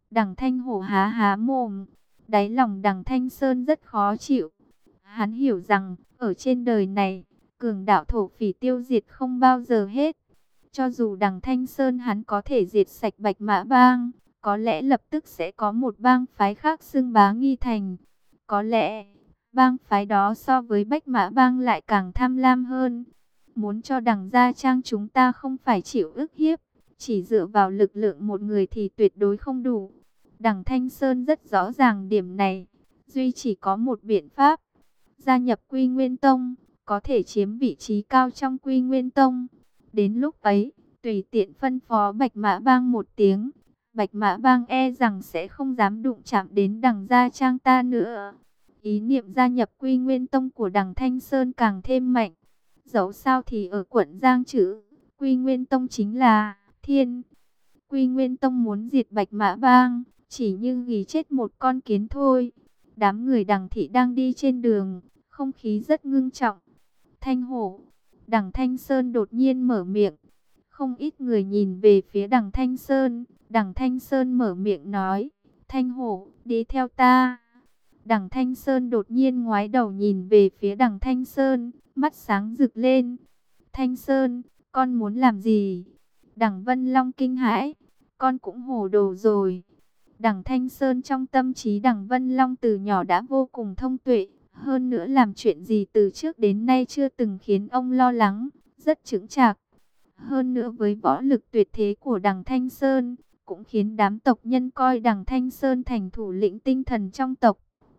Đằng Thanh Hổ há há mồm, đáy lòng Đằng Thanh Sơn rất khó chịu. Hắn hiểu rằng, ở trên đời này, cường đạo thổ phỉ tiêu diệt không bao giờ hết. Cho dù Đằng Thanh Sơn hắn có thể diệt sạch Bạch Mã Bang, có lẽ lập tức sẽ có một bang phái khác xưng bá Nghi Thành. Có lẽ, bang phái đó so với Bạch Mã Bang lại càng tham lam hơn. Muốn cho Đằng Gia Trang chúng ta không phải chịu ức hiếp, chỉ dựa vào lực lượng một người thì tuyệt đối không đủ. Đằng Thanh Sơn rất rõ ràng điểm này, duy chỉ có một biện pháp, gia nhập Quy Nguyên Tông, có thể chiếm vị trí cao trong Quy Nguyên Tông. Đến lúc ấy, tùy tiện phân phó Bạch Mã Bang một tiếng, Bạch Mã Bang e rằng sẽ không dám đụng chạm đến Đằng Gia Trang ta nữa. Ý niệm gia nhập Quy Nguyên Tông của Đằng Thanh Sơn càng thêm mạnh. Dẫu sao thì ở quận Giang Trữ, Quy Nguyên Tông chính là thiên. Quy Nguyên Tông muốn diệt Bạch Mã Bang, chỉ như ghi chết một con kiến thôi. Đám người Đằng thị đang đi trên đường, không khí rất ngưng trọng. Thanh Hổ, Đằng Thanh Sơn đột nhiên mở miệng. Không ít người nhìn về phía Đằng Thanh Sơn. Đằng Thanh Sơn mở miệng nói, Thanh Hổ, đi theo ta. Đằng Thanh Sơn đột nhiên ngoái đầu nhìn về phía Đằng Thanh Sơn, mắt sáng rực lên. Thanh Sơn, con muốn làm gì? Đằng Vân Long kinh hãi, con cũng hồ đồ rồi. Đằng Thanh Sơn trong tâm trí Đằng Vân Long từ nhỏ đã vô cùng thông tuệ. Hơn nữa làm chuyện gì từ trước đến nay chưa từng khiến ông lo lắng, rất chững chạc. Hơn nữa với võ lực tuyệt thế của Đằng Thanh Sơn, cũng khiến đám tộc nhân coi Đằng Thanh Sơn thành thủ lĩnh tinh thần trong tộc.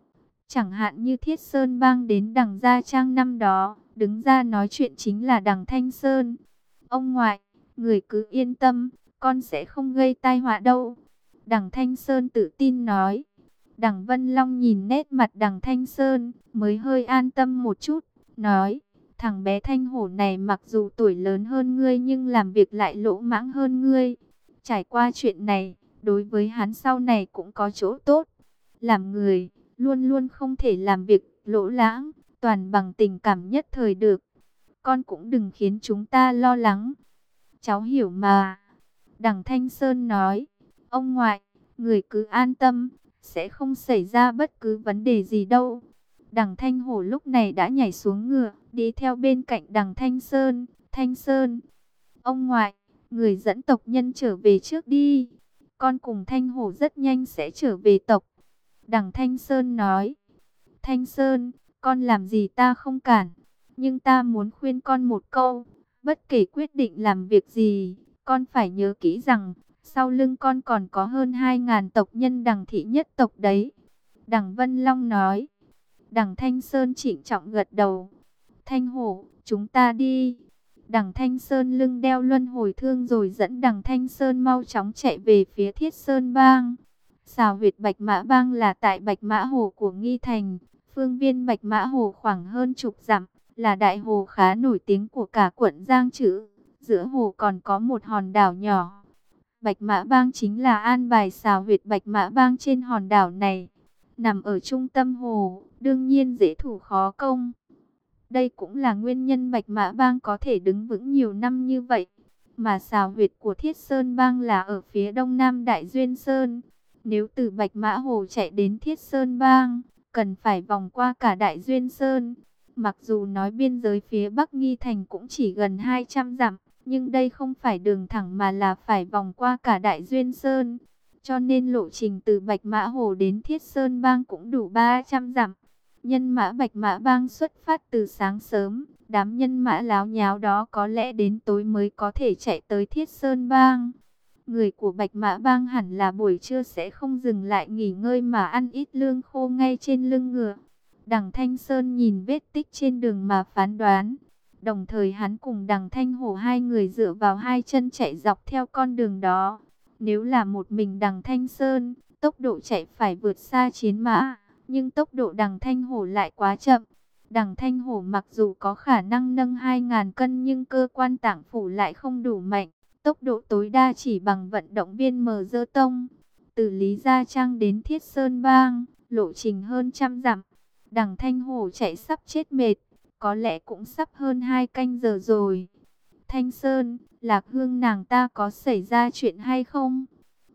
Chẳng hạn như Thiết Sơn Bang đến Đằng Gia Trang năm đó, đứng ra nói chuyện chính là Đằng Thanh Sơn. Ông ngoại, người cứ yên tâm, con sẽ không gây tai họa đâu. Đằng Thanh Sơn tự tin nói. Đằng Vân Long nhìn nét mặt Đằng Thanh Sơn, mới hơi an tâm một chút, nói, thằng bé Thanh Hổ này mặc dù tuổi lớn hơn ngươi nhưng làm việc lại lỗ mãng hơn ngươi. Trải qua chuyện này, đối với hắn sau này cũng có chỗ tốt. Làm người, luôn luôn không thể làm việc lỗ lãng, toàn bằng tình cảm nhất thời được. Con cũng đừng khiến chúng ta lo lắng. Cháu hiểu mà. Đằng Thanh Sơn nói, ông ngoại, người cứ an tâm, sẽ không xảy ra bất cứ vấn đề gì đâu. Đằng Thanh Hổ lúc này đã nhảy xuống ngựa, đi theo bên cạnh Đằng Thanh Sơn. Thanh Sơn, ông ngoại, người dẫn tộc nhân trở về trước đi. Con cùng Thanh Hổ rất nhanh sẽ trở về tộc. Đằng Thanh Sơn nói, Thanh Sơn, con làm gì ta không cản. Nhưng ta muốn khuyên con một câu, bất kể quyết định làm việc gì, con phải nhớ kỹ rằng, sau lưng con còn có hơn 2.000 tộc nhân Đằng thị nhất tộc đấy. Đằng Vân Long nói. Đằng Thanh Sơn trịnh trọng gật đầu. Thanh Hổ, chúng ta đi. Đằng Thanh Sơn lưng đeo luân hồi thương rồi dẫn Đằng Thanh Sơn mau chóng chạy về phía Thiết Sơn Bang. Xào huyệt Bạch Mã Bang là tại Bạch Mã Hồ của Nghi Thành. Phương viên Bạch Mã Hồ khoảng hơn chục dặm, là đại hồ khá nổi tiếng của cả quận Giang Trữ. Giữa hồ còn có một hòn đảo nhỏ. Bạch Mã Bang chính là an bài xào huyệt Bạch Mã Bang trên hòn đảo này. Nằm ở trung tâm hồ, đương nhiên dễ thủ khó công. Đây cũng là nguyên nhân Bạch Mã Bang có thể đứng vững nhiều năm như vậy. Mà xào huyệt của Thiết Sơn Bang là ở phía đông nam Đại Duyên Sơn. Nếu từ Bạch Mã Hồ chạy đến Thiết Sơn Bang, cần phải vòng qua cả Đại Duyên Sơn. Mặc dù nói biên giới phía Bắc Nghi Thành cũng chỉ gần 200 dặm, nhưng đây không phải đường thẳng mà là phải vòng qua cả Đại Duyên Sơn. Cho nên lộ trình từ Bạch Mã Hồ đến Thiết Sơn Bang cũng đủ 300 dặm. Nhân mã Bạch Mã Bang xuất phát từ sáng sớm, đám nhân mã láo nháo đó có lẽ đến tối mới có thể chạy tới Thiết Sơn Bang. Người của Bạch Mã Bang hẳn là buổi trưa sẽ không dừng lại nghỉ ngơi mà ăn ít lương khô ngay trên lưng ngựa. Đằng Thanh Sơn nhìn vết tích trên đường mà phán đoán. Đồng thời hắn cùng Đằng Thanh Hổ hai người dựa vào hai chân chạy dọc theo con đường đó. Nếu là một mình Đằng Thanh Sơn, tốc độ chạy phải vượt xa chiến mã, nhưng tốc độ Đằng Thanh Hổ lại quá chậm. Đằng Thanh Hổ mặc dù có khả năng nâng 2.000 cân nhưng cơ quan tạng phủ lại không đủ mạnh. Tốc độ tối đa chỉ bằng vận động viên mờ dơ tông. Từ Lý Gia Trang đến Thiết Sơn Bang, lộ trình hơn 100 dặm. Đằng Thanh Hổ chạy sắp chết mệt, có lẽ cũng sắp hơn 2 canh giờ rồi. Thanh Sơn, Lạc Hương nàng ta có xảy ra chuyện hay không?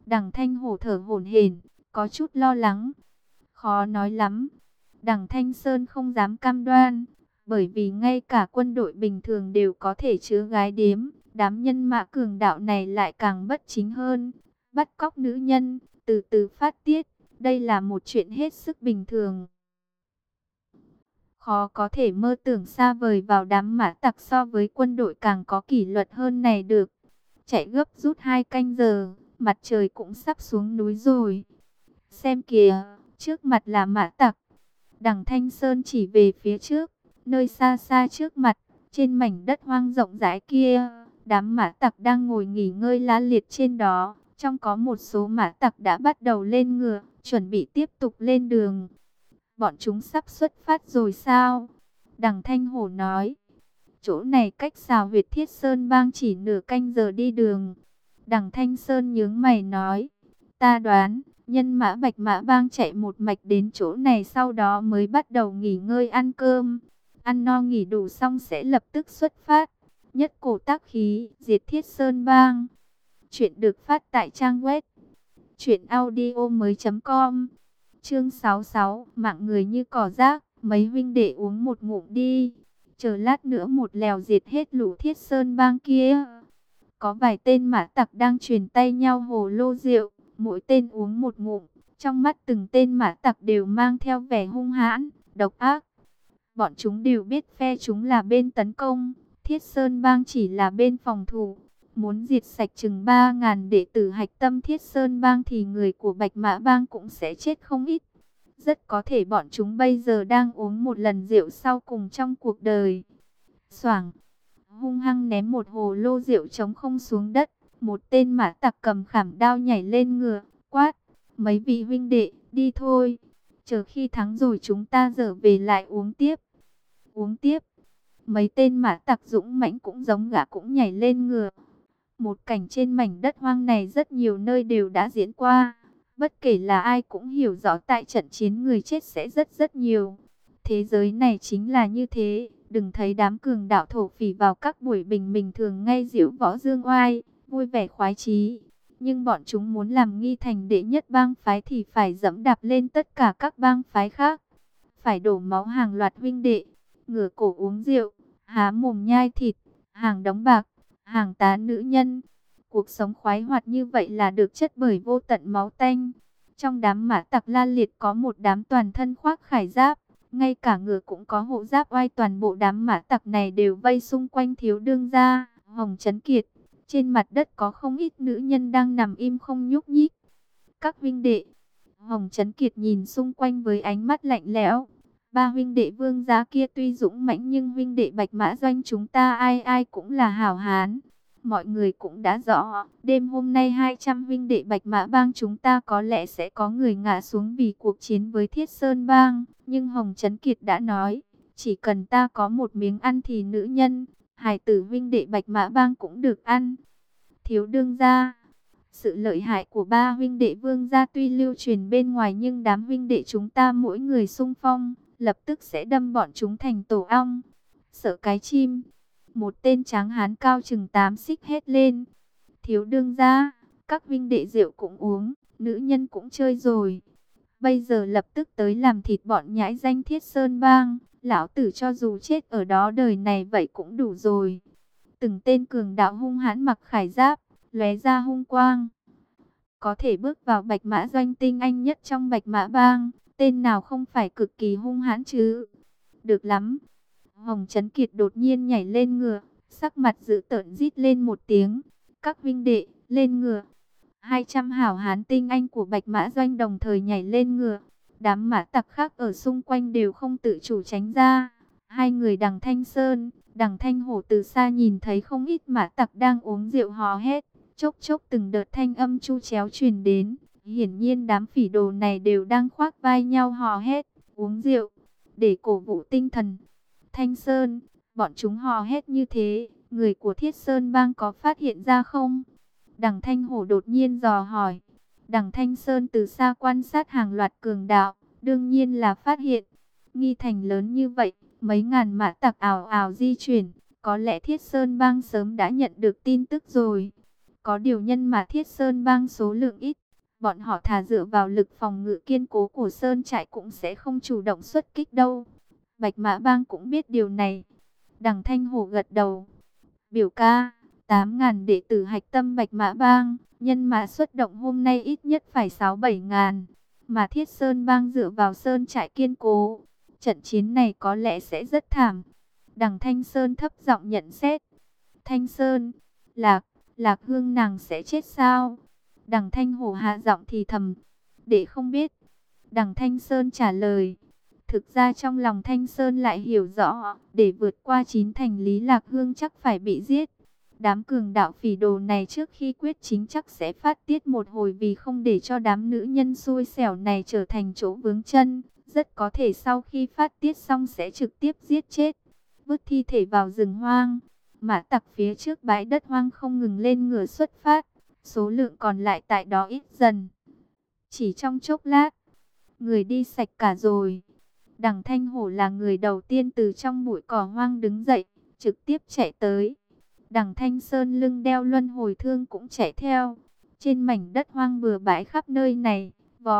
Đằng Thanh Hổ thở hổn hển, có chút lo lắng. Khó nói lắm. Đằng Thanh Sơn không dám cam đoan, bởi vì ngay cả quân đội bình thường đều có thể chứa gái điếm. Đám nhân mã cường đạo này lại càng bất chính hơn, bắt cóc nữ nhân, từ từ phát tiết. Đây là một chuyện hết sức bình thường. Khó có thể mơ tưởng xa vời vào đám mã tặc so với quân đội càng có kỷ luật hơn này được. Chạy gấp rút 2 canh giờ, mặt trời cũng sắp xuống núi rồi. Xem kìa, trước mặt là mã tặc. Đằng Thanh Sơn chỉ về phía trước, nơi xa xa trước mặt, trên mảnh đất hoang rộng rãi kia, đám mã tặc đang ngồi nghỉ ngơi la liệt trên đó. Trong có một số mã tặc đã bắt đầu lên ngựa, chuẩn bị tiếp tục lên đường. Bọn chúng sắp xuất phát rồi sao? Đằng Thanh Hổ nói. Chỗ này cách xào huyệt Thiết Sơn Bang chỉ nửa canh giờ đi đường. Đằng Thanh Sơn nhướng mày nói. Ta đoán, nhân mã Bạch Mã Bang chạy một mạch đến chỗ này, sau đó mới bắt đầu nghỉ ngơi ăn cơm. Ăn no nghỉ đủ xong sẽ lập tức xuất phát. Nhất cổ tác khí, diệt Thiết Sơn Bang. Chuyện được phát tại trang web truyệnaudiomoi.com. Chương 66, mạng người như cỏ rác, mấy huynh đệ uống một ngụm đi. Chờ lát nữa một lèo diệt hết lũ Thiết Sơn Bang kia. Có vài tên mã tặc đang truyền tay nhau hồ lô rượu, mỗi tên uống một ngụm. Trong mắt từng tên mã tặc đều mang theo vẻ hung hãn, độc ác. Bọn chúng đều biết phe chúng là bên tấn công, Thiết Sơn Bang chỉ là bên phòng thủ. Muốn diệt sạch chừng 3.000 đệ tử hạch tâm Thiết Sơn Bang thì người của Bạch Mã Bang cũng sẽ chết không ít. Rất có thể bọn chúng bây giờ đang uống một lần rượu sau cùng trong cuộc đời. Xoảng, hung hăng ném một hồ lô rượu trống không xuống đất. Một tên mã tặc cầm khảm đao nhảy lên ngựa, quát. Mấy vị huynh đệ, đi thôi. Chờ khi thắng rồi chúng ta trở về lại uống tiếp. Uống tiếp. Mấy tên mã tặc dũng mãnh cũng giống gã cũng nhảy lên ngựa. Một cảnh trên mảnh đất hoang này rất nhiều nơi đều đã diễn qua. Bất kể là ai cũng hiểu rõ tại trận chiến người chết sẽ rất nhiều. Thế giới này chính là như thế. Đừng thấy đám cường đạo thổ phỉ vào các buổi bình thường ngay diễu võ dương oai, vui vẻ khoái chí. Nhưng bọn chúng muốn làm Nghi Thành đệ nhất bang phái thì phải dẫm đạp lên tất cả các bang phái khác. Phải đổ máu hàng loạt huynh đệ, ngửa cổ uống rượu, há mồm nhai thịt, hàng đống bạc, hàng tá nữ nhân. Cuộc sống khoái hoạt như vậy là được chất bởi vô tận máu tanh. Trong đám mã tặc la liệt có một đám toàn thân khoác khải giáp, ngay cả ngựa cũng có hộ giáp oai. Toàn bộ đám mã tặc này đều vây xung quanh thiếu đương gia Hồng Chấn Kiệt. Trên mặt đất có không ít nữ nhân đang nằm im không nhúc nhích. Các huynh đệ, Hồng Chấn Kiệt nhìn xung quanh với ánh mắt lạnh lẽo. Ba huynh đệ Vương gia kia tuy dũng mãnh nhưng huynh đệ Bạch Mã Doanh chúng ta ai ai cũng là hảo hán. Mọi người cũng đã rõ, đêm hôm nay 200 huynh đệ Bạch Mã Bang chúng ta có lẽ sẽ có người ngã xuống vì cuộc chiến với Thiết Sơn Bang. Nhưng Hồng Chấn Kiệt đã nói, chỉ cần ta có một miếng ăn thì nữ nhân, hài tử huynh đệ Bạch Mã Bang cũng được ăn. Thiếu đương gia, sự lợi hại của ba huynh đệ Vương gia tuy lưu truyền bên ngoài nhưng đám huynh đệ chúng ta mỗi người xung phong, lập tức sẽ đâm bọn chúng thành tổ ong. Sợ cái chim. Một tên tráng hán cao chừng 8 xích hét lên. Thiếu đương gia, các huynh đệ rượu cũng uống, nữ nhân cũng chơi rồi. Bây giờ lập tức tới làm thịt bọn nhãi danh Thiết Sơn Bang. Lão tử cho dù chết ở đó đời này vậy cũng đủ rồi. Từng tên cường đạo hung hãn mặc khải giáp, lóe ra hung quang. Có thể bước vào Bạch Mã Doanh tinh anh nhất trong Bạch Mã Bang, tên nào không phải cực kỳ hung hãn chứ? Được lắm. Hồng Chấn Kiệt đột nhiên nhảy lên ngựa, sắc mặt dữ tợn rít lên một tiếng. Các huynh đệ, lên ngựa. 200 hảo hán tinh anh của Bạch Mã Doanh đồng thời nhảy lên ngựa. Đám mã tặc khác ở xung quanh đều không tự chủ tránh ra. Hai người Đằng Thanh Sơn, Đằng Thanh Hổ từ xa nhìn thấy không ít mã tặc đang uống rượu hò hét. Chốc chốc từng đợt thanh âm chu chéo truyền đến. Hiển nhiên đám phỉ đồ này đều đang khoác vai nhau hò hét, uống rượu, để cổ vũ tinh thần. Thanh Sơn, bọn chúng hò hét như thế, người của Thiết Sơn Bang có phát hiện ra không? Đằng Thanh Hổ đột nhiên dò hỏi. Đằng Thanh Sơn từ xa quan sát hàng loạt cường đạo, đương nhiên là phát hiện. Nghi Thành lớn như vậy, mấy ngàn mã tặc ào ào di chuyển, có lẽ Thiết Sơn Bang sớm đã nhận được tin tức rồi. Có điều nhân mà Thiết Sơn Bang số lượng ít, Bọn họ thà dựa vào lực phòng ngự kiên cố của sơn trại cũng sẽ không chủ động xuất kích đâu. Bạch Mã Bang cũng biết điều này. Đằng Thanh Hổ gật đầu. Biểu ca, 8.000 đệ tử hạch tâm Bạch Mã Bang, nhân mã xuất động hôm nay ít nhất phải 6-7.000. Mà Thiết Sơn Bang dựa vào sơn trại kiên cố, trận chiến này có lẽ sẽ rất thảm. Đằng Thanh Sơn thấp giọng nhận xét. Thanh Sơn, Lạc Hương nàng sẽ chết sao? Đằng Thanh Hổ hạ giọng thì thầm. Đệ không biết. Đằng Thanh Sơn trả lời. Thực ra trong lòng Thanh Sơn lại hiểu rõ, để vượt qua 9 thành Lý Lạc Hương chắc phải bị giết. Đám cường đạo phỉ đồ này trước khi quyết chính chắc sẽ phát tiết một hồi vì không để cho đám nữ nhân xui xẻo này trở thành chỗ vướng chân. Rất có thể sau khi phát tiết xong sẽ trực tiếp giết chết, vứt thi thể vào rừng hoang. Mã tặc phía trước bãi đất hoang không ngừng lên ngựa xuất phát, số lượng còn lại tại đó ít dần. Chỉ trong chốc lát, người đi sạch cả rồi. Đằng Thanh Hổ là người đầu tiên từ trong bụi cỏ hoang đứng dậy, trực tiếp chạy tới. Đằng Thanh Sơn lưng đeo luân hồi thương cũng chạy theo. Trên mảnh đất hoang bừa bãi khắp nơi này,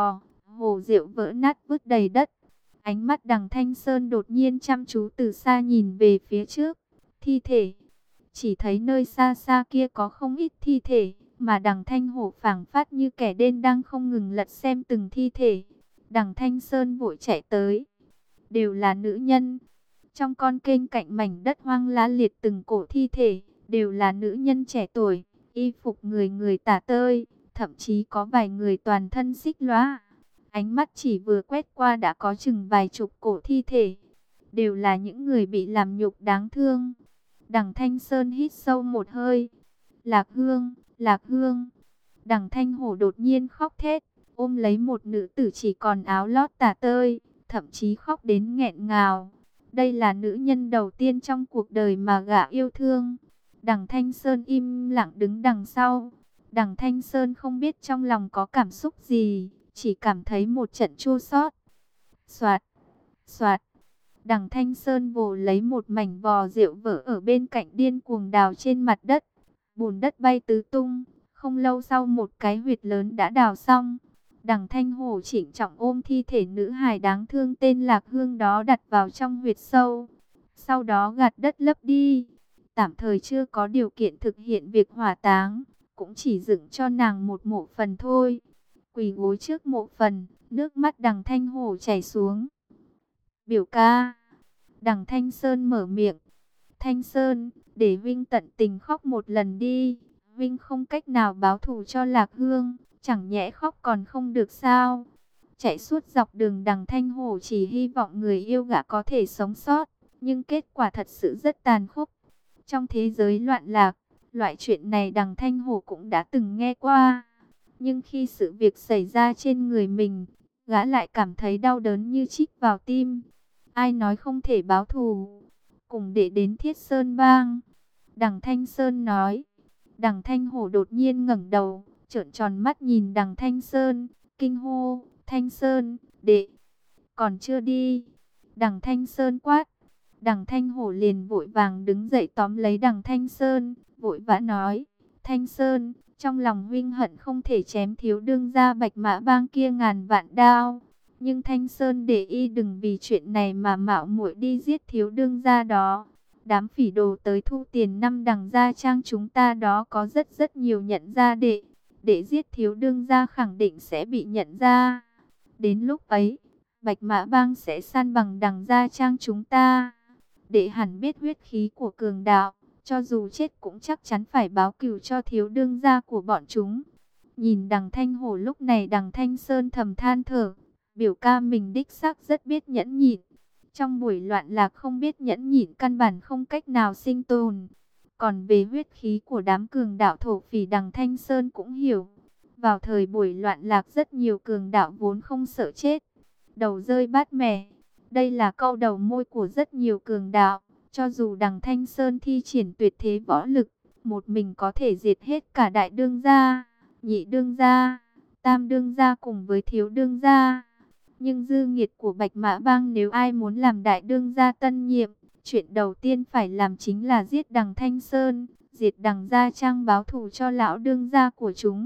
hồ rượu vỡ nát vứt đầy đất. Ánh mắt đằng Thanh Sơn đột nhiên chăm chú từ xa nhìn về phía trước. Thi thể. Chỉ thấy nơi xa xa kia có không ít thi thể, mà đằng Thanh Hổ phảng phất như kẻ đen đang không ngừng lật xem từng thi thể. Đằng Thanh Sơn vội chạy tới. Đều là nữ nhân. Trong con kênh cạnh mảnh đất hoang lá liệt từng cổ thi thể, đều là nữ nhân trẻ tuổi, y phục người người tả tơi, thậm chí có vài người toàn thân xích lóa. Ánh mắt chỉ vừa quét qua đã có chừng vài chục cổ thi thể, đều là những người bị làm nhục đáng thương. Đằng Thanh Sơn hít sâu một hơi. Lạc Hương, Lạc Hương. Đằng Thanh Hổ đột nhiên khóc thét, ôm lấy một nữ tử chỉ còn áo lót tả tơi, thậm chí khóc đến nghẹn ngào. Đây là nữ nhân đầu tiên trong cuộc đời mà gã yêu thương. Đằng Thanh Sơn im lặng đứng đằng sau. Đằng Thanh Sơn không biết trong lòng có cảm xúc gì, chỉ cảm thấy một trận chua xót. Soạt, soạt. Đằng Thanh Sơn vồ lấy một mảnh vò rượu vỡ ở bên cạnh điên cuồng đào trên mặt đất. Bùn đất bay tứ tung, không lâu sau một cái huyệt lớn đã đào xong. Đằng Thanh Hổ chỉnh trọng ôm thi thể nữ hài đáng thương tên Lạc Hương đó đặt vào trong huyệt sâu. Sau đó gạt đất lấp đi. Tạm thời chưa có điều kiện thực hiện việc hỏa táng, cũng chỉ dựng cho nàng một mộ phần thôi. Quỳ gối trước mộ phần, nước mắt đằng Thanh Hổ chảy xuống. Biểu ca. Đằng Thanh Sơn mở miệng. Thanh Sơn, để Vinh tận tình khóc một lần đi. Vinh không cách nào báo thù cho Lạc Hương, chẳng nhẽ khóc còn không được sao? Chạy suốt dọc đường đằng Thanh Hổ chỉ hy vọng người yêu gã có thể sống sót, nhưng kết quả thật sự rất tàn khốc. Trong thế giới loạn lạc, loại chuyện này đằng Thanh Hổ cũng đã từng nghe qua. Nhưng khi sự việc xảy ra trên người mình, gã lại cảm thấy đau đớn như chích vào tim. Ai nói không thể báo thù? Cùng để đến Thiết Sơn Bang. Đằng Thanh Sơn nói. Đằng Thanh Hổ đột nhiên ngẩng đầu, trợn tròn mắt nhìn đằng Thanh Sơn, kinh hô, Thanh Sơn, đệ, còn chưa đi. Đằng Thanh Sơn quát. Đằng Thanh Hổ liền vội vàng đứng dậy tóm lấy đằng Thanh Sơn, vội vã nói, Thanh Sơn, trong lòng huynh hận không thể chém thiếu đương gia Bạch Mã Bang kia ngàn vạn đao. Nhưng Thanh Sơn để y đừng vì chuyện này mà mạo muội đi giết thiếu đương gia đó. Đám phỉ đồ tới thu tiền năm đằng gia trang chúng ta đó có rất nhiều nhận ra đệ. Để giết thiếu đương gia khẳng định sẽ bị nhận ra. Đến lúc ấy, Bạch Mã Bang sẽ san bằng đằng gia trang chúng ta. Đệ hẳn biết huyết khí của cường đạo, cho dù chết cũng chắc chắn phải báo cừu cho thiếu đương gia của bọn chúng. Nhìn đằng Thanh Hổ lúc này đằng Thanh Sơn thầm than thở, biểu ca mình đích xác rất biết nhẫn nhịn. Trong buổi loạn lạc không biết nhẫn nhịn căn bản không cách nào sinh tồn. Còn về huyết khí của đám cường đạo thổ phỉ đằng Thanh Sơn cũng hiểu. Vào thời buổi loạn lạc rất nhiều cường đạo vốn không sợ chết, đầu rơi bát mẻ. Đây là câu đầu môi của rất nhiều cường đạo. Cho dù đằng Thanh Sơn thi triển tuyệt thế võ lực, một mình có thể diệt hết cả đại đương gia, nhị đương gia, tam đương gia cùng với thiếu đương gia. Nhưng dư nghiệt của Bạch Mã Bang nếu ai muốn làm đại đương gia tân nhiệm, chuyện đầu tiên phải làm chính là giết đằng Thanh Sơn, diệt đằng Gia Trang báo thù cho lão đương gia của chúng.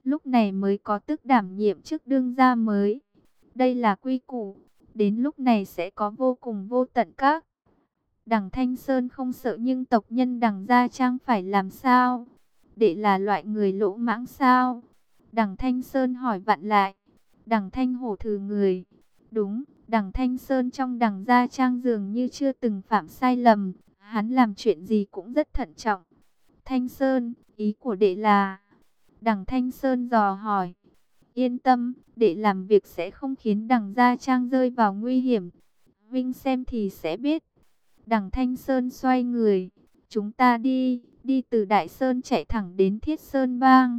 lúc này mới có tức đảm nhiệm chức đương gia mới. Đây là quy củ, đến lúc này sẽ có vô cùng vô tận các. Đằng Thanh Sơn không sợ, nhưng tộc nhân Đằng Gia Trang phải làm sao? Đệ là loại người lỗ mãng sao? Đằng Thanh Sơn hỏi vặn lại. Đằng Thanh Hổ thừ người. Đúng, Đằng Thanh Sơn trong Đằng Gia Trang dường như chưa từng phạm sai lầm. Hắn làm chuyện gì cũng rất thận trọng. Thanh Sơn, ý của đệ là... Đằng Thanh Sơn dò hỏi. Yên tâm, đệ làm việc sẽ không khiến Đằng Gia Trang rơi vào nguy hiểm. Vinh xem thì sẽ biết. Đằng Thanh Sơn xoay người. Chúng ta đi từ Đại Sơn chạy thẳng đến Thiết Sơn Bang.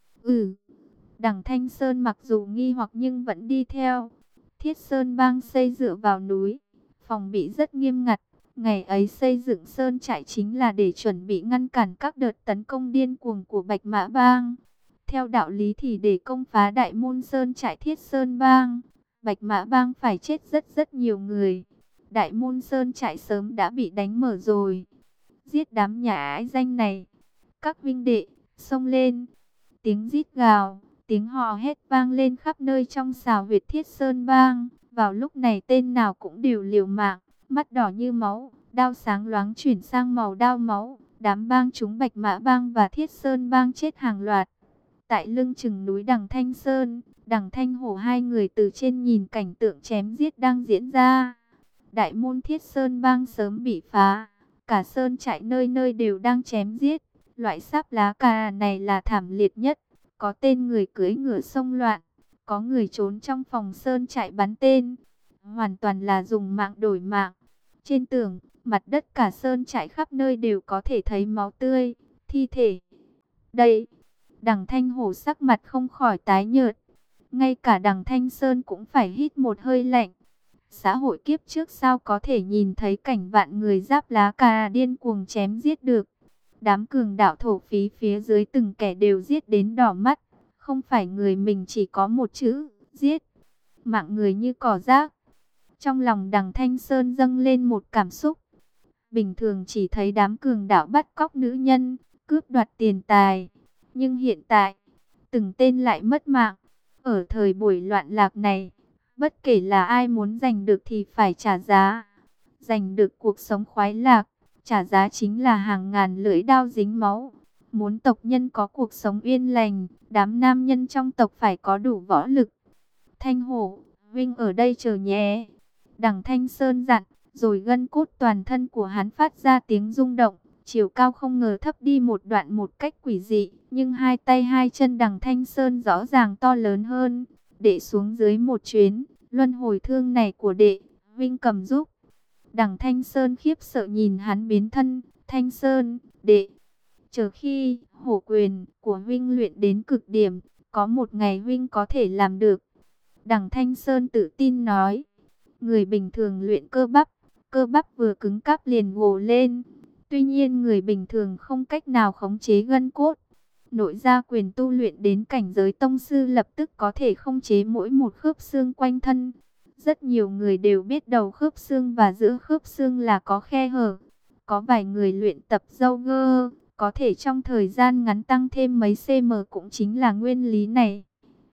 Ừ. Đằng Thanh Sơn mặc dù nghi hoặc nhưng vẫn đi theo. Thiết Sơn Bang xây dựa vào núi, phòng bị rất nghiêm ngặt. Ngày ấy xây dựng sơn trại chính là để chuẩn bị ngăn cản các đợt tấn công điên cuồng của Bạch Mã Bang. Theo đạo lý thì để công phá đại môn sơn trại Thiết Sơn Bang, Bạch Mã Bang phải chết rất nhiều người. Đại môn sơn trại sớm đã bị đánh mở rồi. Giết đám nhà ái danh này. Các vinh đệ, xông lên. Tiếng rít gào, tiếng hò hét vang lên khắp nơi trong xào huyệt Thiết Sơn Bang. Vào lúc này tên nào cũng đều liều mạng, mắt đỏ như máu, đao sáng loáng chuyển sang màu đao máu. Đám bang chúng Bạch Mã Bang và Thiết Sơn Bang chết hàng loạt. Tại lưng chừng núi Đằng Thanh Sơn, Đằng Thanh Hổ hai người từ trên nhìn cảnh tượng chém giết đang diễn ra. Đại môn Thiết Sơn Bang sớm bị phá, cả sơn trại nơi nơi đều đang chém giết. Loại sáp lá cà này là thảm liệt nhất. Có tên người cưỡi ngựa xông loạn, có người trốn trong phòng sơn trại bắn tên. Hoàn toàn là dùng mạng đổi mạng. Trên tường, mặt đất cả sơn trại khắp nơi đều có thể thấy máu tươi, thi thể. Đây, Đằng Thanh Hổ sắc mặt không khỏi tái nhợt. Ngay cả Đằng Thanh Sơn cũng phải hít một hơi lạnh. Xã hội kiếp trước sao có thể nhìn thấy cảnh vạn người giáp lá cà điên cuồng chém giết được. Đám cường đạo thổ phí phía dưới từng kẻ đều giết đến đỏ mắt. Không phải người mình chỉ có một chữ, giết. Mạng người như cỏ rác. Trong lòng Đằng Thanh Sơn dâng lên một cảm xúc. Bình thường chỉ thấy đám cường đạo bắt cóc nữ nhân, cướp đoạt tiền tài. Nhưng hiện tại, từng tên lại mất mạng. Ở thời buổi loạn lạc này, bất kể là ai muốn giành được thì phải trả giá. Giành được cuộc sống khoái lạc, trả giá chính là hàng ngàn lưỡi đao dính máu. Muốn tộc nhân có cuộc sống yên lành, đám nam nhân trong tộc phải có đủ võ lực. Thanh Hổ, Vinh ở đây chờ nhé. Đằng Thanh Sơn dặn, rồi gân cốt toàn thân của hắn phát ra tiếng rung động. Chiều cao không ngờ thấp đi một đoạn một cách quỷ dị, nhưng hai tay hai chân Đằng Thanh Sơn rõ ràng to lớn hơn. Đệ xuống dưới một chuyến, luân hồi thương này của đệ, Vinh cầm giúp. Đằng Thanh Sơn khiếp sợ nhìn hắn biến thân. Thanh Sơn, đệ, chờ khi hổ quyền của Vinh luyện đến cực điểm, có một ngày Vinh có thể làm được. Đằng Thanh Sơn tự tin nói. Người bình thường luyện cơ bắp vừa cứng cáp liền gồ lên. Tuy nhiên người bình thường không cách nào khống chế gân cốt. Nội gia quyền tu luyện đến cảnh giới tông sư lập tức có thể khống chế mỗi một khớp xương quanh thân. Rất nhiều người đều biết đầu khớp xương và giữa khớp xương là có khe hở. Có vài người luyện tập yoga, có thể trong thời gian ngắn tăng thêm mấy cm cũng chính là nguyên lý này.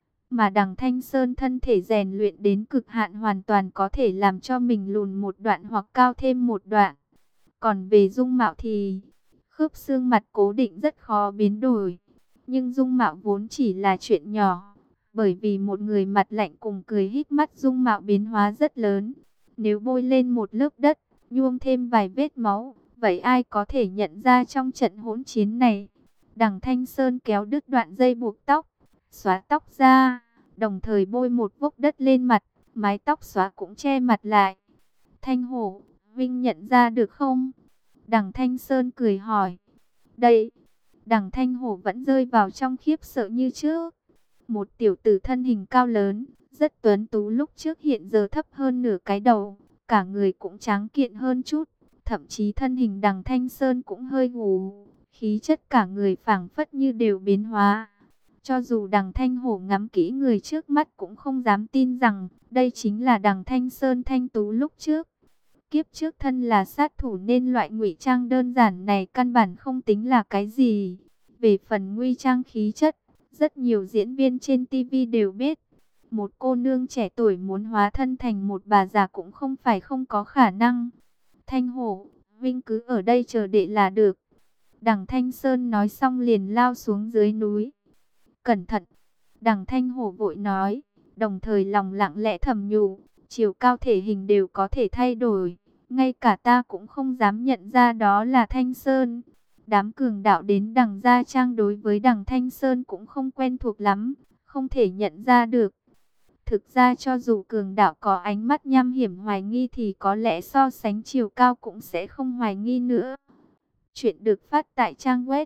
Mà Đằng Thanh Sơn thân thể rèn luyện đến cực hạn hoàn toàn có thể làm cho mình lùn một đoạn hoặc cao thêm một đoạn. Còn về dung mạo thì khớp xương mặt cố định rất khó biến đổi. Nhưng dung mạo vốn chỉ là chuyện nhỏ. Bởi vì một người mặt lạnh cùng cười híp mắt dung mạo biến hóa rất lớn. Nếu bôi lên một lớp đất, nhuộm thêm vài vết máu, vậy ai có thể nhận ra trong trận hỗn chiến này? Đằng Thanh Sơn kéo đứt đoạn dây buộc tóc, xóa tóc ra, đồng thời bôi một vốc đất lên mặt, mái tóc xóa cũng che mặt lại. Thanh Hổ, Vinh nhận ra được không? Đằng Thanh Sơn cười hỏi. Đây, Đằng Thanh Hổ vẫn rơi vào trong khiếp sợ như trước. Một tiểu tử thân hình cao lớn, rất tuấn tú lúc trước hiện giờ thấp hơn nửa cái đầu, cả người cũng tráng kiện hơn chút. Thậm chí thân hình Đằng Thanh Sơn cũng hơi gù, khí chất cả người phảng phất như đều biến hóa. Cho dù Đằng Thanh Hổ ngắm kỹ người trước mắt cũng không dám tin rằng đây chính là Đằng Thanh Sơn thanh tú lúc trước. Kiếp trước thân là sát thủ nên loại ngụy trang đơn giản này căn bản không tính là cái gì. Về phần nguy trang khí chất, Rất nhiều diễn viên trên TV đều biết, một cô nương trẻ tuổi muốn hóa thân thành một bà già cũng không phải không có khả năng. Thanh Hổ, Vinh cứ ở đây chờ đệ là được. Đằng Thanh Sơn nói xong liền lao xuống dưới núi. Cẩn thận, đằng Thanh Hổ vội nói, đồng thời lòng lặng lẽ thầm nhủ, chiều cao thể hình đều có thể thay đổi. Ngay cả ta cũng không dám nhận ra đó là Thanh Sơn. Đám cường đạo đến đằng Gia Trang đối với đằng Thanh Sơn cũng không quen thuộc lắm, không thể nhận ra được. Thực ra cho dù cường đạo có ánh mắt nham hiểm hoài nghi thì có lẽ so sánh chiều cao cũng sẽ không hoài nghi nữa. Chuyện được phát tại trang web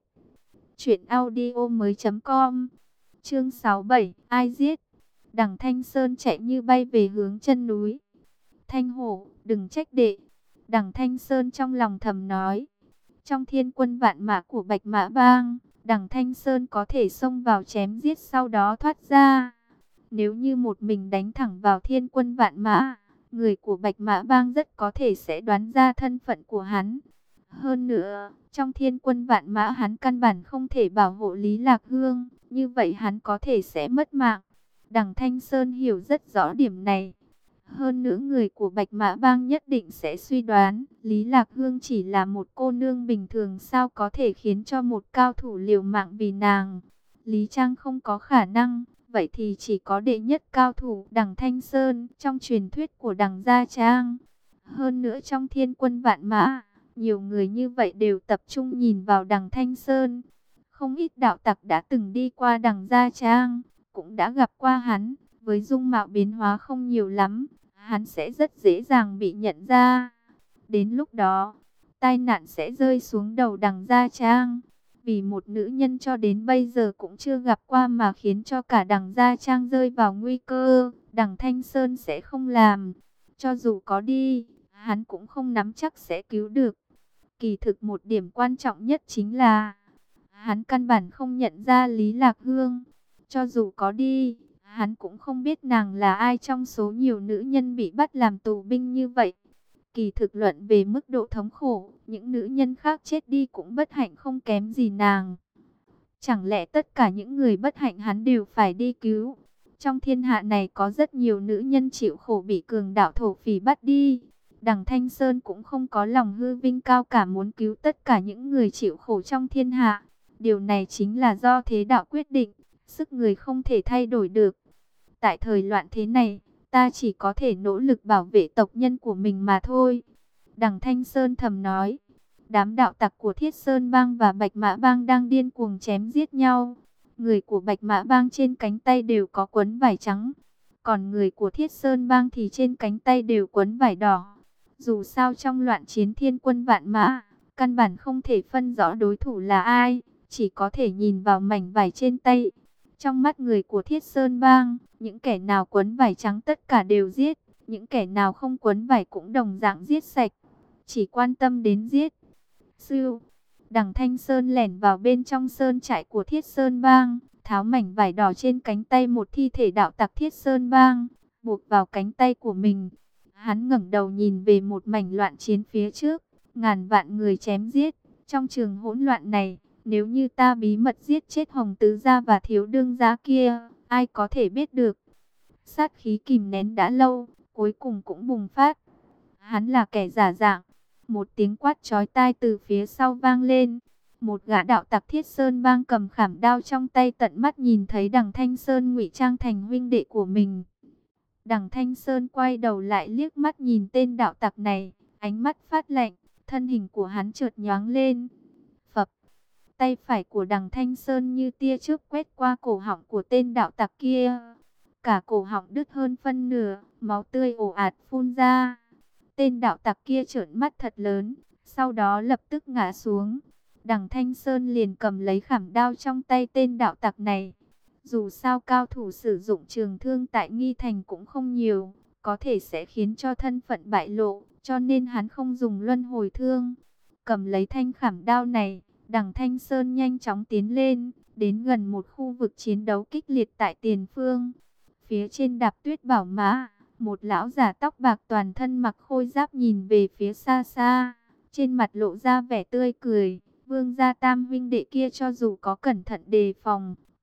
truyệnaudiomoi.com. Chương 67, ai giết? Đằng Thanh Sơn chạy như bay về hướng chân núi. Thanh Hổ, đừng trách đệ. Đằng Thanh Sơn trong lòng thầm nói. Trong thiên quân vạn mã của Bạch Mã Bang, đằng Thanh Sơn có thể xông vào chém giết sau đó thoát ra. Nếu như một mình đánh thẳng vào thiên quân vạn mã, người của Bạch Mã Bang rất có thể sẽ đoán ra thân phận của hắn. Hơn nữa, trong thiên quân vạn mã hắn căn bản không thể bảo hộ Lý Lạc Hương, như vậy hắn có thể sẽ mất mạng. Đằng Thanh Sơn hiểu rất rõ điểm này. Hơn nữa người của Bạch Mã Bang nhất định sẽ suy đoán, Lý Lạc Hương chỉ là một cô nương bình thường sao có thể khiến cho một cao thủ liều mạng vì nàng. Lý Trang không có khả năng, vậy thì chỉ có đệ nhất cao thủ đằng Thanh Sơn trong truyền thuyết của đằng Gia Trang. Hơn nữa trong thiên quân vạn mã, nhiều người như vậy đều tập trung nhìn vào đằng Thanh Sơn. Không ít đạo tặc đã từng đi qua đằng Gia Trang, cũng đã gặp qua hắn, với dung mạo biến hóa không nhiều lắm, hắn sẽ rất dễ dàng bị nhận ra. Đến lúc đó, tai nạn sẽ rơi xuống đầu đằng Gia Trang. Vì một nữ nhân cho đến bây giờ cũng chưa gặp qua mà khiến cho cả đằng Gia Trang rơi vào nguy cơ, đằng Thanh Sơn sẽ không làm. Cho dù có đi, hắn cũng không nắm chắc sẽ cứu được. Kỳ thực một điểm quan trọng nhất chính là hắn căn bản không nhận ra Lý Lạc Hương. Cho dù có đi, hắn cũng không biết nàng là ai trong số nhiều nữ nhân bị bắt làm tù binh như vậy. Kỳ thực luận về mức độ thống khổ, những nữ nhân khác chết đi cũng bất hạnh không kém gì nàng. Chẳng lẽ tất cả những người bất hạnh hắn đều phải đi cứu? Trong thiên hạ này có rất nhiều nữ nhân chịu khổ bị cường đạo thổ phỉ bắt đi. Đằng Thanh Sơn cũng không có lòng hư vinh cao cả muốn cứu tất cả những người chịu khổ trong thiên hạ. Điều này chính là do thế đạo quyết định, sức người không thể thay đổi được. Tại thời loạn thế này, ta chỉ có thể nỗ lực bảo vệ tộc nhân của mình mà thôi. Đằng Thanh Sơn thầm nói, đám đạo tặc của Thiết Sơn Bang và Bạch Mã Bang đang điên cuồng chém giết nhau. Người của Bạch Mã Bang trên cánh tay đều có quấn vải trắng, còn người của Thiết Sơn Bang thì trên cánh tay đều quấn vải đỏ. Dù sao trong loạn chiến thiên quân vạn mã, căn bản không thể phân rõ đối thủ là ai, chỉ có thể nhìn vào mảnh vải trên tay. Trong mắt người của Thiết Sơn Bang, những kẻ nào quấn vải trắng tất cả đều giết, những kẻ nào không quấn vải cũng đồng dạng giết sạch, chỉ quan tâm đến giết. Sưu, đằng Thanh Sơn lẻn vào bên trong sơn trại của Thiết Sơn Bang, tháo mảnh vải đỏ trên cánh tay một thi thể đạo tặc Thiết Sơn Bang, buộc vào cánh tay của mình. Hắn ngẩng đầu nhìn về một mảnh loạn chiến phía trước, ngàn vạn người chém giết. Trong trường hỗn loạn này, nếu như ta bí mật giết chết Hồng Tứ Gia và Thiếu Đương Gia kia, ai có thể biết được. Sát khí kìm nén đã lâu, cuối cùng cũng bùng phát. Hắn là kẻ giả dạng. Một tiếng quát chói tai từ phía sau vang lên. Một gã đạo tặc Thiết Sơn Bang cầm khảm đao trong tay tận mắt nhìn thấy đằng Thanh Sơn ngụy trang thành huynh đệ của mình. Đằng Thanh Sơn quay đầu lại liếc mắt nhìn tên đạo tặc này, ánh mắt phát lạnh, thân hình của hắn chợt nhoáng lên. Phập, tay phải của đằng Thanh Sơn như tia chớp quét qua cổ họng của tên đạo tặc kia. Cả cổ họng đứt hơn phân nửa, máu tươi ồ ạt phun ra. Tên đạo tặc kia trợn mắt thật lớn, sau đó lập tức ngã xuống. Đằng Thanh Sơn liền cầm lấy khảm đao trong tay tên đạo tặc này. Dù sao cao thủ sử dụng trường thương tại Nghi Thành cũng không nhiều, có thể sẽ khiến cho thân phận bại lộ, cho nên hắn không dùng luân hồi thương. Cầm lấy thanh khảm đao này, đằng Thanh Sơn nhanh chóng tiến lên, đến gần một khu vực chiến đấu kích liệt tại tiền phương. Phía trên đạp tuyết bảo mã, một lão già tóc bạc toàn thân mặc khôi giáp nhìn về phía xa xa, trên mặt lộ ra vẻ tươi cười. Vương gia tam huynh đệ kia cho dù có cẩn thận đề phòng,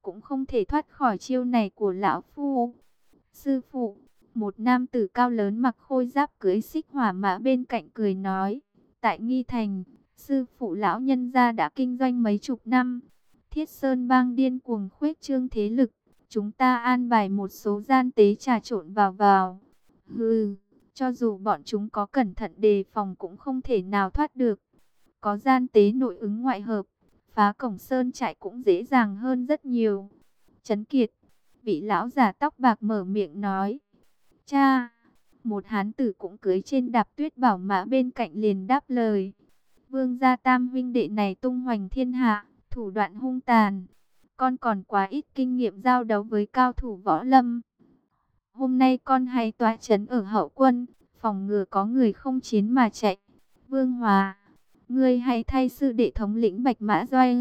cũng không thể thoát khỏi chiêu này của lão phu. Sư phụ, một nam tử cao lớn mặc khôi giáp cưỡi xích hỏa mã bên cạnh cười nói, tại Nghi Thành, sư phụ lão nhân gia đã kinh doanh mấy chục năm. Thiết Sơn Bang điên cuồng khuếch trương thế lực, chúng ta an bài một số gian tế trà trộn vào. Hừ, cho dù bọn chúng có cẩn thận đề phòng cũng không thể nào thoát được. Có gian tế nội ứng ngoại hợp, phá cổng sơn trại cũng dễ dàng hơn rất nhiều. Trấn Kiệt, vị lão già tóc bạc mở miệng nói. Cha, một hán tử cũng cưỡi trên đạp tuyết bảo mã bên cạnh liền đáp lời. Vương gia tam huynh đệ này tung hoành thiên hạ, thủ đoạn hung tàn. Con còn quá ít kinh nghiệm giao đấu với cao thủ võ lâm. Hôm nay con hãy tọa trấn ở hậu quân, phòng ngừa có người không chiến mà chạy. Vương Hòa, ngươi hãy thay sư đệ thống lĩnh Bạch Mã Doanh.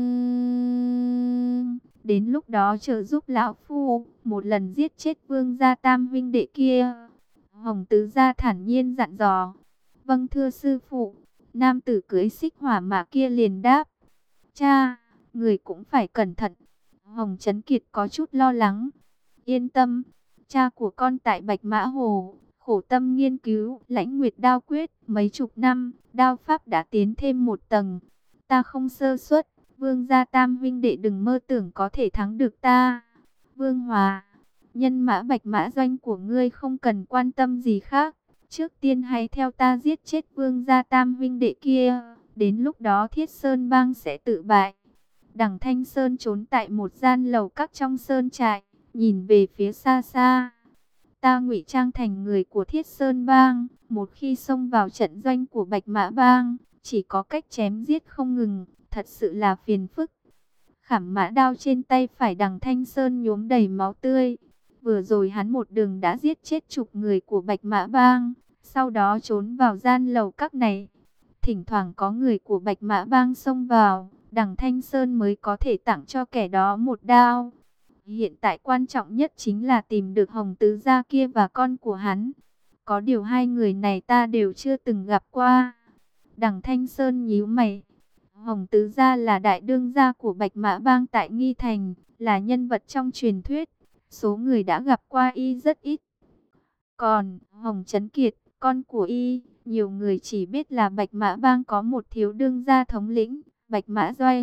Đến lúc đó trợ giúp lão phu, một lần giết chết vương gia tam huynh đệ kia. Hồng tứ gia thản nhiên dặn dò. Vâng thưa sư phụ. Nam tử cưỡi xích hỏa mã kia liền đáp. Cha, người cũng phải cẩn thận. Hồng Trấn Kiệt có chút lo lắng. Yên tâm, cha của con tại Bạch Mã Hồ, khổ tâm nghiên cứu Lãnh Nguyệt đao quyết mấy chục năm, đao pháp đã tiến thêm một tầng. Ta không sơ suất, vương gia tam huynh đệ đừng mơ tưởng có thể thắng được ta. Vương Hòa, nhân mã Bạch Mã Doanh của ngươi không cần quan tâm gì khác. Trước tiên hãy theo ta giết chết vương gia tam huynh đệ kia. Đến lúc đó Thiết Sơn Bang sẽ tự bại. Đằng Thanh Sơn trốn tại một gian lầu các trong sơn trại, nhìn về phía xa xa. Ta ngụy trang thành người của Thiết Sơn Bang, một khi xông vào trận doanh của Bạch Mã Bang, chỉ có cách chém giết không ngừng, thật sự là phiền phức. Khảm mã đao trên tay phải Đằng Thanh Sơn nhuốm đầy máu tươi. Vừa rồi hắn một đường đã giết chết chục người của Bạch Mã Bang, sau đó trốn vào gian lầu các này. Thỉnh thoảng có người của Bạch Mã Bang xông vào, Đằng Thanh Sơn mới có thể tặng cho kẻ đó một đao. Hiện tại quan trọng nhất chính là tìm được Hồng Tứ Gia kia và con của hắn. Có điều hai người này ta đều chưa từng gặp qua. Đằng Thanh Sơn nhíu mày. Hồng Tứ Gia là đại đương gia của Bạch Mã Bang tại Nghi Thành, là nhân vật trong truyền thuyết. Số người đã gặp qua y rất ít. Còn Hồng Trấn Kiệt, con của y, nhiều người chỉ biết là Bạch Mã Bang có một thiếu đương gia thống lĩnh, Bạch Mã Doanh,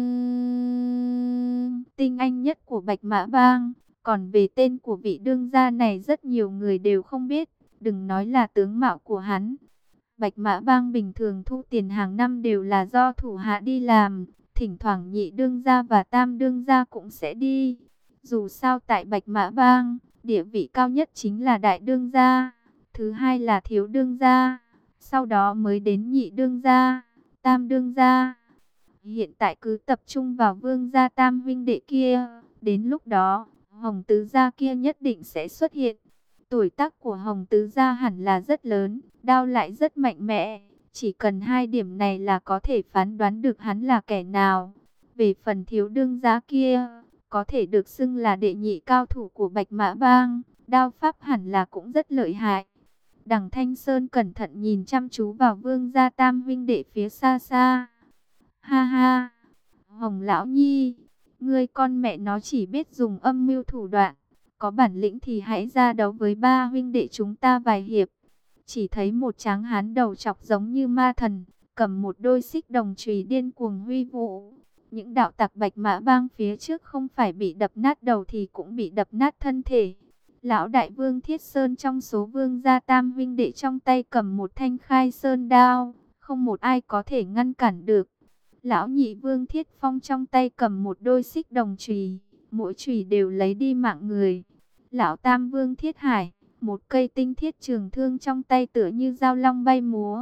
tinh anh nhất của Bạch Mã Bang. Còn về tên của vị đương gia này rất nhiều người đều không biết, đừng nói là tướng mạo của hắn. Bạch Mã Bang bình thường thu tiền hàng năm đều là do thủ hạ đi làm, thỉnh thoảng nhị đương gia và tam đương gia cũng sẽ đi. Dù sao tại Bạch Mã Bang, địa vị cao nhất chính là đại đương gia, thứ hai là thiếu đương gia, sau đó mới đến nhị đương gia, tam đương gia. Hiện tại cứ tập trung vào vương gia tam huynh đệ kia, đến lúc đó Hồng Tứ Gia kia nhất định sẽ xuất hiện. Tuổi tác của Hồng Tứ Gia hẳn là rất lớn, đao lại rất mạnh mẽ, chỉ cần hai điểm này là có thể phán đoán được hắn là kẻ nào. Về phần thiếu đương gia kia, có thể được xưng là đệ nhị cao thủ của Bạch Mã Bang, đao pháp hẳn là cũng rất lợi hại. Đằng Thanh Sơn cẩn thận nhìn chăm chú vào vương gia tam huynh đệ phía xa xa. Ha ha, Hồng Lão Nhi, ngươi con mẹ nó chỉ biết dùng âm mưu thủ đoạn, có bản lĩnh thì hãy ra đấu với ba huynh đệ chúng ta vài hiệp. Chỉ thấy một tráng hán đầu chọc giống như ma thần, cầm một đôi xích đồng chùy điên cuồng huy vũ. Những đạo tặc Bạch Mã Bang phía trước không phải bị đập nát đầu thì cũng bị đập nát thân thể. Lão đại vương Thiết Sơn trong số vương gia tam huynh đệ trong tay cầm một thanh khai sơn đao, không một ai có thể ngăn cản được. Lão nhị vương Thiết Phong trong tay cầm một đôi xích đồng chùy, mỗi chùy đều lấy đi mạng người. Lão tam vương Thiết Hải, một cây tinh thiết trường thương trong tay tựa như dao long bay múa.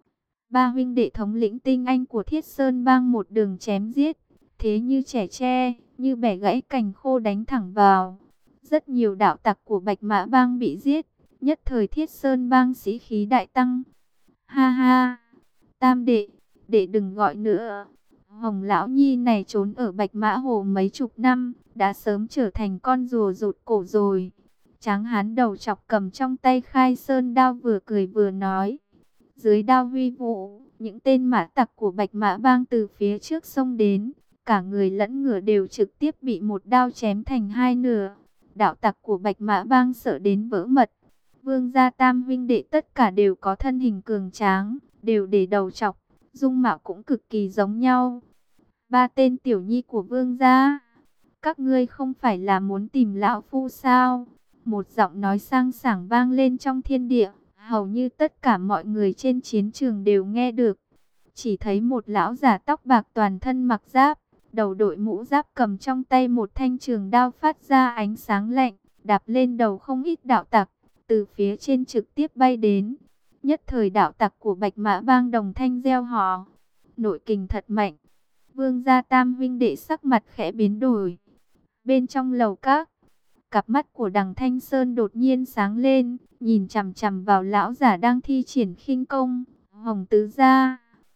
Ba huynh đệ thống lĩnh tinh anh của Thiết Sơn Bang một đường chém giết, thế như trẻ tre, như bẻ gãy cành khô đánh thẳng vào. Rất nhiều đạo tặc của Bạch Mã Bang bị giết, nhất thời Thiết Sơn Bang sĩ khí đại tăng. Ha ha, tam đệ, đệ đừng gọi nữa. Hồng Lão Nhi này trốn ở Bạch Mã Hồ mấy chục năm, đã sớm trở thành con rùa rụt cổ rồi. Tráng hán đầu chọc cầm trong tay khai sơn đao vừa cười vừa nói. Dưới đao huy vũ, những tên mã tặc của Bạch Mã Bang từ phía trước xông đến, cả người lẫn ngựa đều trực tiếp bị một đao chém thành hai nửa. Đạo tặc của Bạch Mã Bang sợ đến vỡ mật. Vương gia tam huynh đệ tất cả đều có thân hình cường tráng, đều để đầu trọc, dung mạo cũng cực kỳ giống nhau. Ba tên tiểu nhi của vương gia, các ngươi không phải là muốn tìm lão phu sao? Một giọng nói sang sảng vang lên trong thiên địa, hầu như tất cả mọi người trên chiến trường đều nghe được. Chỉ thấy một lão già tóc bạc toàn thân mặc giáp, đầu đội mũ giáp, cầm trong tay một thanh trường đao phát ra ánh sáng lạnh, đạp lên đầu không ít đạo tặc, từ phía trên trực tiếp bay đến. Nhất thời đạo tặc của Bạch Mã Bang đồng thanh reo hò, nội kình thật mạnh. Vương gia tam huynh đệ sắc mặt khẽ biến đổi. Bên trong lầu các, cặp mắt của Đằng Thanh Sơn đột nhiên sáng lên, nhìn chằm chằm vào lão giả đang thi triển khinh công, Hồng Tứ Gia.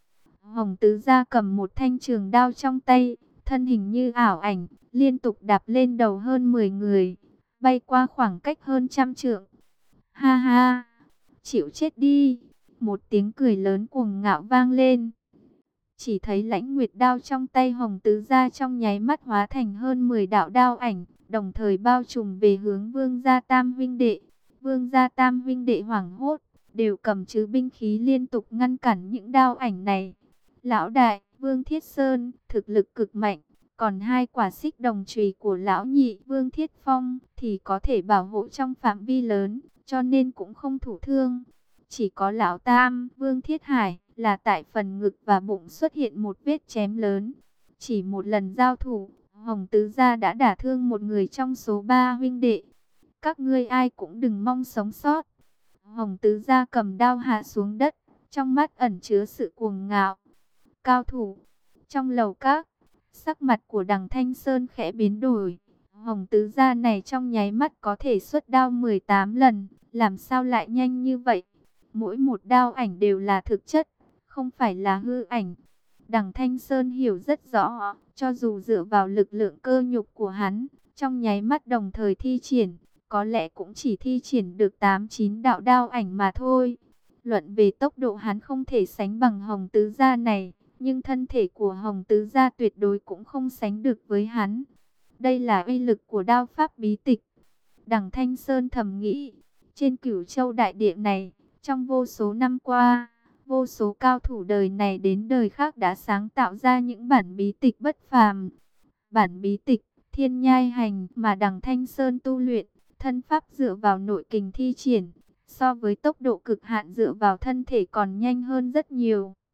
Hồng Tứ Gia cầm một thanh trường đao trong tay, thân hình như ảo ảnh, liên tục đạp lên đầu hơn 10 người, bay qua khoảng cách hơn 100 trượng. Ha ha, chịu chết đi! Một tiếng cười lớn cuồng ngạo vang lên. Chỉ thấy Lãnh Nguyệt đao trong tay Hồng Tứ Gia trong nháy mắt hóa thành hơn 10 đạo đao ảnh, đồng thời bao trùm về hướng Vương gia tam huynh đệ. Vương gia tam huynh đệ hoảng hốt, đều cầm trừ binh khí liên tục ngăn cản những đao ảnh này. Lão đại, Vương Thiết Sơn, thực lực cực mạnh, còn hai quả xích đồng chùy của lão nhị, Vương Thiết Phong, thì có thể bảo hộ trong phạm vi lớn, cho nên cũng không thụ thương. Chỉ có lão tam, Vương Thiết Hải, là tại phần ngực và bụng xuất hiện một vết chém lớn. Chỉ một lần giao thủ, Hồng Tứ Gia đã đả thương một người trong số 3 huynh đệ. Các ngươi ai cũng đừng mong sống sót. Hồng Tứ Gia cầm đao hạ xuống đất, trong mắt ẩn chứa sự cuồng ngạo. Cao thủ trong lầu các, sắc mặt của Đằng Thanh Sơn khẽ biến đổi. Hồng Tứ Gia này trong nháy mắt có thể xuất đao 18 lần, làm sao lại nhanh như vậy? Mỗi một đao ảnh đều là thực chất, không phải là hư ảnh. Đằng Thanh Sơn hiểu rất rõ, cho dù dựa vào lực lượng cơ nhục của hắn, trong nháy mắt đồng thời thi triển, có lẽ cũng chỉ thi triển được 8-9 đạo đao ảnh mà thôi. Luận về tốc độ hắn không thể sánh bằng Hồng Tứ Gia này, nhưng thân thể của Hồng Tứ Gia tuyệt đối cũng không sánh được với hắn. Đây là uy lực của đao pháp bí tịch. Đằng Thanh Sơn thầm nghĩ, trên Cửu Châu đại địa này, trong vô số năm qua, vô số cao thủ đời này đến đời khác đã sáng tạo ra những bản bí tịch bất phàm. Bản bí tịch Thiên Nhai Hành mà Đằng Thanh Sơn tu luyện, thân pháp dựa vào nội kình thi triển, so với tốc độ cực hạn dựa vào thân thể còn nhanh hơn rất nhiều.